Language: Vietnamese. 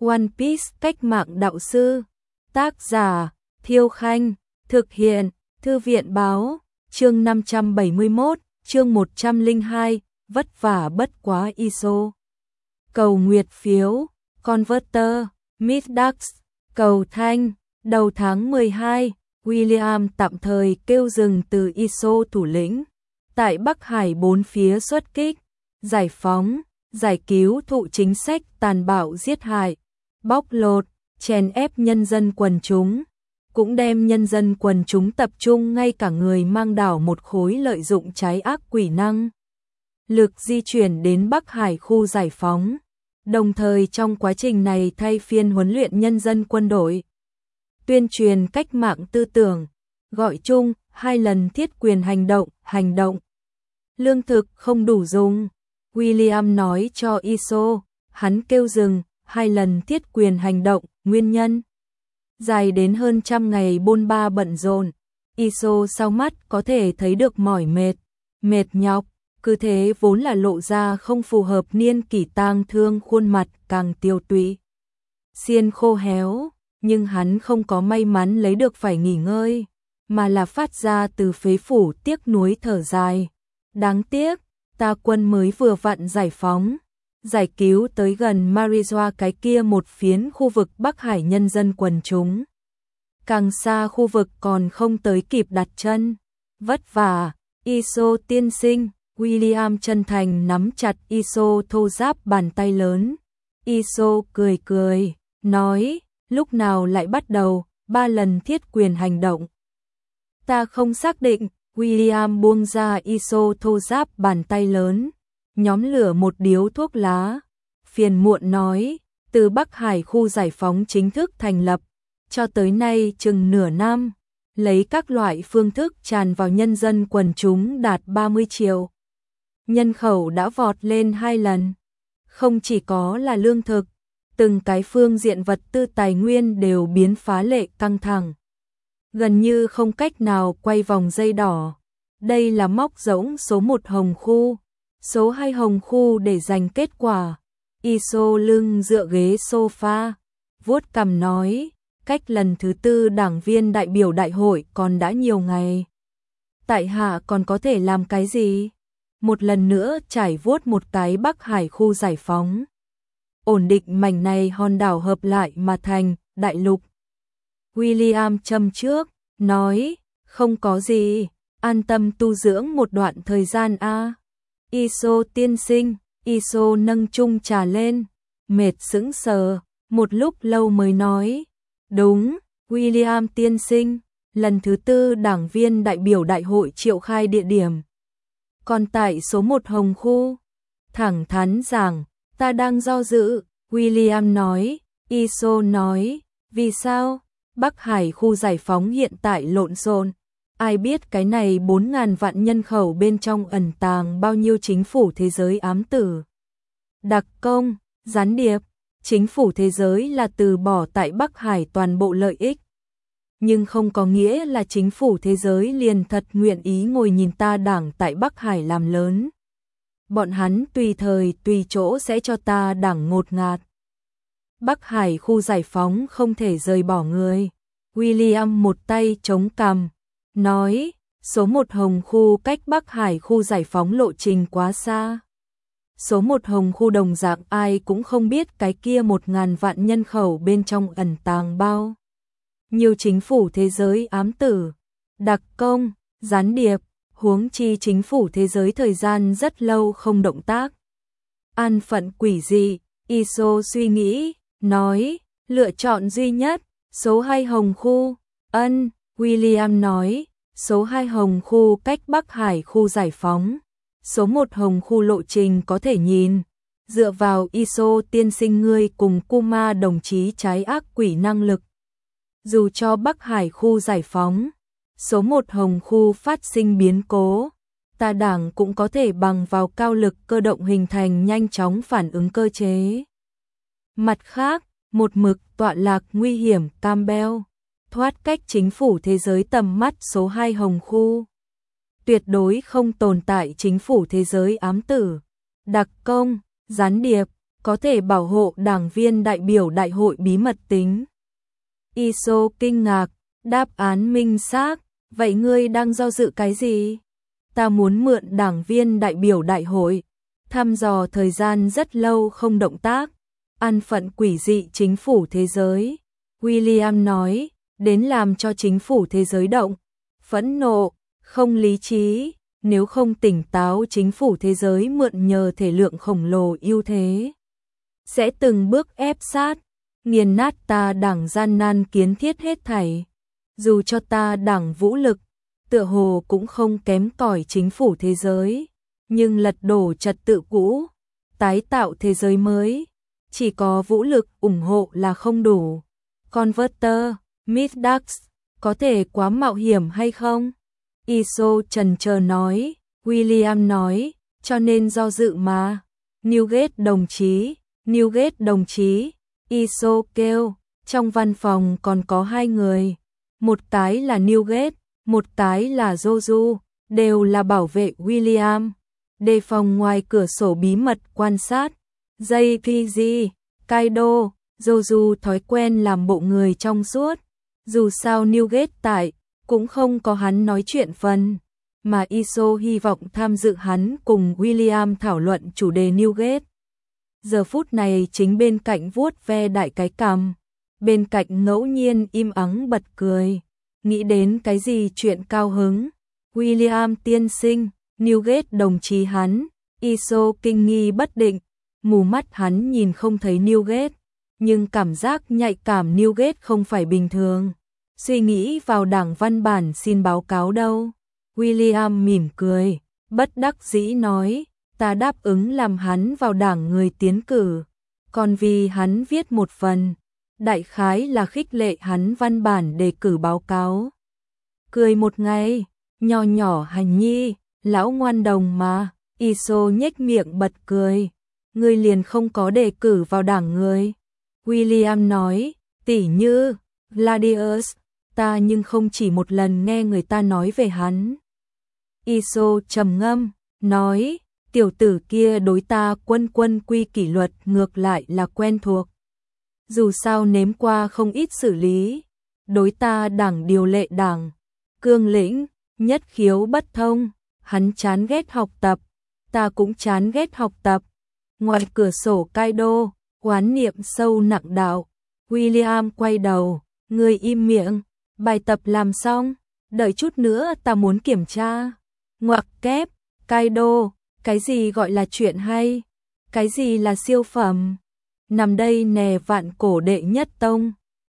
One Piece cách mạng đạo sư. Tác giả Thiêu Khanh. Thực hiện Thư viện Báo. Chương 571, chương 102, vất vả bất quá ISO. Cầu nguyệt phiếu, Converter, Midax, cầu thanh. Đầu tháng 12, William tạm thời kêu dừng từ ISO thủ lĩnh. Tại Bắc Hải bốn phía xuất kích, giải phóng, giải cứu thụ chính sách tàn bạo giết hại, bóc lột, chèn ép nhân dân quần chúng, cũng đem nhân dân quần chúng tập trung ngay cả người mang đảo một khối lợi dụng trái ác quỷ năng lực di chuyển đến Bắc Hải khu giải phóng, đồng thời trong quá trình này thay phiên huấn luyện nhân dân quân đội, tuyên truyền cách mạng tư tưởng, gọi chung 2 lần thiết quyền hành động. Lương thực không đủ dùng, William nói cho ISO, hắn kêu dừng 2 lần thiết quyền hành động, nguyên nhân dài đến hơn 100 ngày bôn ba bận rộn, ISO sau mắt có thể thấy được mỏi mệt nhọc, cứ thế vốn là lộ ra không phù hợp niên kỷ tang thương, khuôn mặt càng tiêu tụy, xiên khô héo, nhưng hắn không có may mắn lấy được phải nghỉ ngơi, mà là phát ra từ phế phủ tiếc nuối thở dài. Đáng tiếc, ta quân mới vừa vặn giải phóng, giải cứu tới gần Marijoa cái kia một phiến khu vực Bắc Hải nhân dân quần chúng. Càng xa khu vực còn không tới kịp đặt chân. Vất vả, ISO tiên sinh, William chân thành nắm chặt ISO thô ráp bàn tay lớn. ISO cười, nói, lúc nào lại bắt đầu, 3 lần thiết quyền hành động. Ta không xác định, William buông ra ISO thô ráp bàn tay lớn, nhóm lửa một điếu thuốc lá, phiền muộn nói, từ Bắc Hải khu giải phóng chính thức thành lập, cho tới nay chừng nửa năm, lấy các loại phương thức tràn vào nhân dân quần chúng đạt 30 triệu. Nhân khẩu đã vọt lên 2 lần, không chỉ có là lương thực, từng cái phương diện vật tư tài nguyên đều biến phá lệ căng thẳng. Gần như không cách nào quay vòng dây đỏ. Đây là móc rỗng số 1 hồng khu, số 2 hồng khu để giành kết quả. ISO lưng dựa ghế sofa, vuốt cằm nói, cách lần thứ 4 đảng viên đại biểu đại hội còn đã nhiều ngày. Tại hạ còn có thể làm cái gì? Một lần nữa trải vuốt một cái Bắc Hải khu giải phóng. Ổn định mảnh này hòn đảo hợp lại mà thành đại lục. William châm trước, nói, không có gì, an tâm tu dưỡng một đoạn thời gian a. ISO tiên sinh, ISO nâng chung trà lên, mệt sững sờ, một lúc lâu mới nói, đúng, William tiên sinh, lần thứ 4 đảng viên đại biểu đại hội triệu khai địa điểm. Còn tại số 1 hồng khu, thẳng thắn rằng, ta đang do dự, William nói, ISO nói, vì sao? Bắc Hải khu giải phóng hiện tại lộn xộn, ai biết cái này 4.000 vạn nhân khẩu bên trong ẩn tàng bao nhiêu chính phủ thế giới ám tử, đặc công, gián điệp, chính phủ thế giới là từ bỏ tại Bắc Hải toàn bộ lợi ích. Nhưng không có nghĩa là chính phủ thế giới liền thật nguyện ý ngồi nhìn ta đảng tại Bắc Hải làm lớn. Bọn hắn tùy thời tùy chỗ sẽ cho ta đảng ngột ngạt. Bắc Hải khu giải phóng không thể rời bỏ người. William một tay chống cằm, nói, số 1 hồng khu cách Bắc Hải khu giải phóng lộ trình quá xa. Số 1 hồng khu đồng dạng ai cũng không biết cái kia 1.000 vạn nhân khẩu bên trong ẩn tàng bao. Nhiều chính phủ thế giới ám tử, đặc công, gián điệp, huống chi chính phủ thế giới thời gian rất lâu không động tác. An phận quỷ dị, ISO suy nghĩ, nói, lựa chọn duy nhất, số 2 hồng khu, William nói, số 2 hồng khu cách Bắc Hải khu giải phóng, số 1 hồng khu lộ trình có thể nhìn, dựa vào ISO tiên sinh ngươi cùng Kuma đồng chí trái ác quỷ năng lực. Dù cho Bắc Hải khu giải phóng, số 1 hồng khu phát sinh biến cố, ta đảng cũng có thể bằng vào cao lực cơ động hình thành nhanh chóng phản ứng cơ chế. Mặt khác, một mực tọa lạc nguy hiểm Campbell, thoát cách chính phủ thế giới tầm mắt số 2 hồng khu. Tuyệt đối không tồn tại chính phủ thế giới ám tử, đặc công, gián điệp, có thể bảo hộ đảng viên đại biểu đại hội bí mật tính. Iso kinh ngạc, đáp án minh xác, vậy ngươi đang do dự cái gì? Ta muốn mượn đảng viên đại biểu đại hội, thăm dò thời gian rất lâu không động tác, an phận quỷ dị chính phủ thế giới. William nói, đến làm cho chính phủ thế giới động, phẫn nộ, không lý trí, nếu không tỉnh táo chính phủ thế giới mượn nhờ thể lượng khổng lồ ưu thế. Sẽ từng bước ép sát, nghiền nát ta đảng gian nan kiến thiết hết thảy. Dù cho ta đảng vũ lực, tựa hồ cũng không kém cỏi chính phủ thế giới, nhưng lật đổ trật tự cũ, tái tạo thế giới mới, chỉ có vũ lực ủng hộ là không đủ. Converter, Midax, có thể quá mạo hiểm hay không? Iso chần chờ nói, William nói, cho nên do dự mà. Newgate đồng chí, Iso kêu, trong văn phòng còn có hai người, một cái là Newgate, một cái là Joju, đều là bảo vệ William, đề phòng ngoài cửa sổ bí mật quan sát. JPG, Kaido, Joju thói quen làm bộ người trong suốt, dù sao Newgate tại, cũng không có hắn nói chuyện phần, mà Iso hy vọng tham dự hắn cùng William thảo luận chủ đề Newgate. Giờ phút này chính bên cạnh vuốt ve đại cái cằm, bên cạnh ngẫu nhiên im ắng bật cười, nghĩ đến cái gì chuyện cao hứng. William tiên sinh, Newgate đồng chí hắn, Iso kinh nghi bất định, mù mắt hắn nhìn không thấy Newgate, nhưng cảm giác nhạy cảm Newgate không phải bình thường. Suy nghĩ vào đảng văn bản xin báo cáo đâu. William mỉm cười, bất đắc dĩ nói, ta đáp ứng làm hắn vào đảng người tiến cử, còn vì hắn viết một phần, đại khái là khích lệ hắn văn bản đề cử báo cáo. Cười một ngày, nho nhỏ hành nhi, lão ngoan đồng mà, Iso nhếch miệng bật cười, ngươi liền không có đề cử vào đảng người. William nói, tỉ như, Gladius, ta nhưng không chỉ một lần nghe người ta nói về hắn. Iso trầm ngâm, nói, tiểu tử kia đối ta quân quy kỷ luật ngược lại là quen thuộc. Dù sao nếm qua không ít xử lý, đối ta đảng điều lệ đảng, cương lĩnh, nhất khiếu bất thông, hắn chán ghét học tập, ta cũng chán ghét học tập. Ngoài cửa sổ Kaido, oán niệm sâu nặng đạo, William quay đầu, ngươi im miệng, bài tập làm xong, đợi chút nữa ta muốn kiểm tra. Ngoặc kép, Kaido, cái gì gọi là chuyện hay? Cái gì là siêu phẩm? Nằm đây nè vạn cổ đệ nhất tông.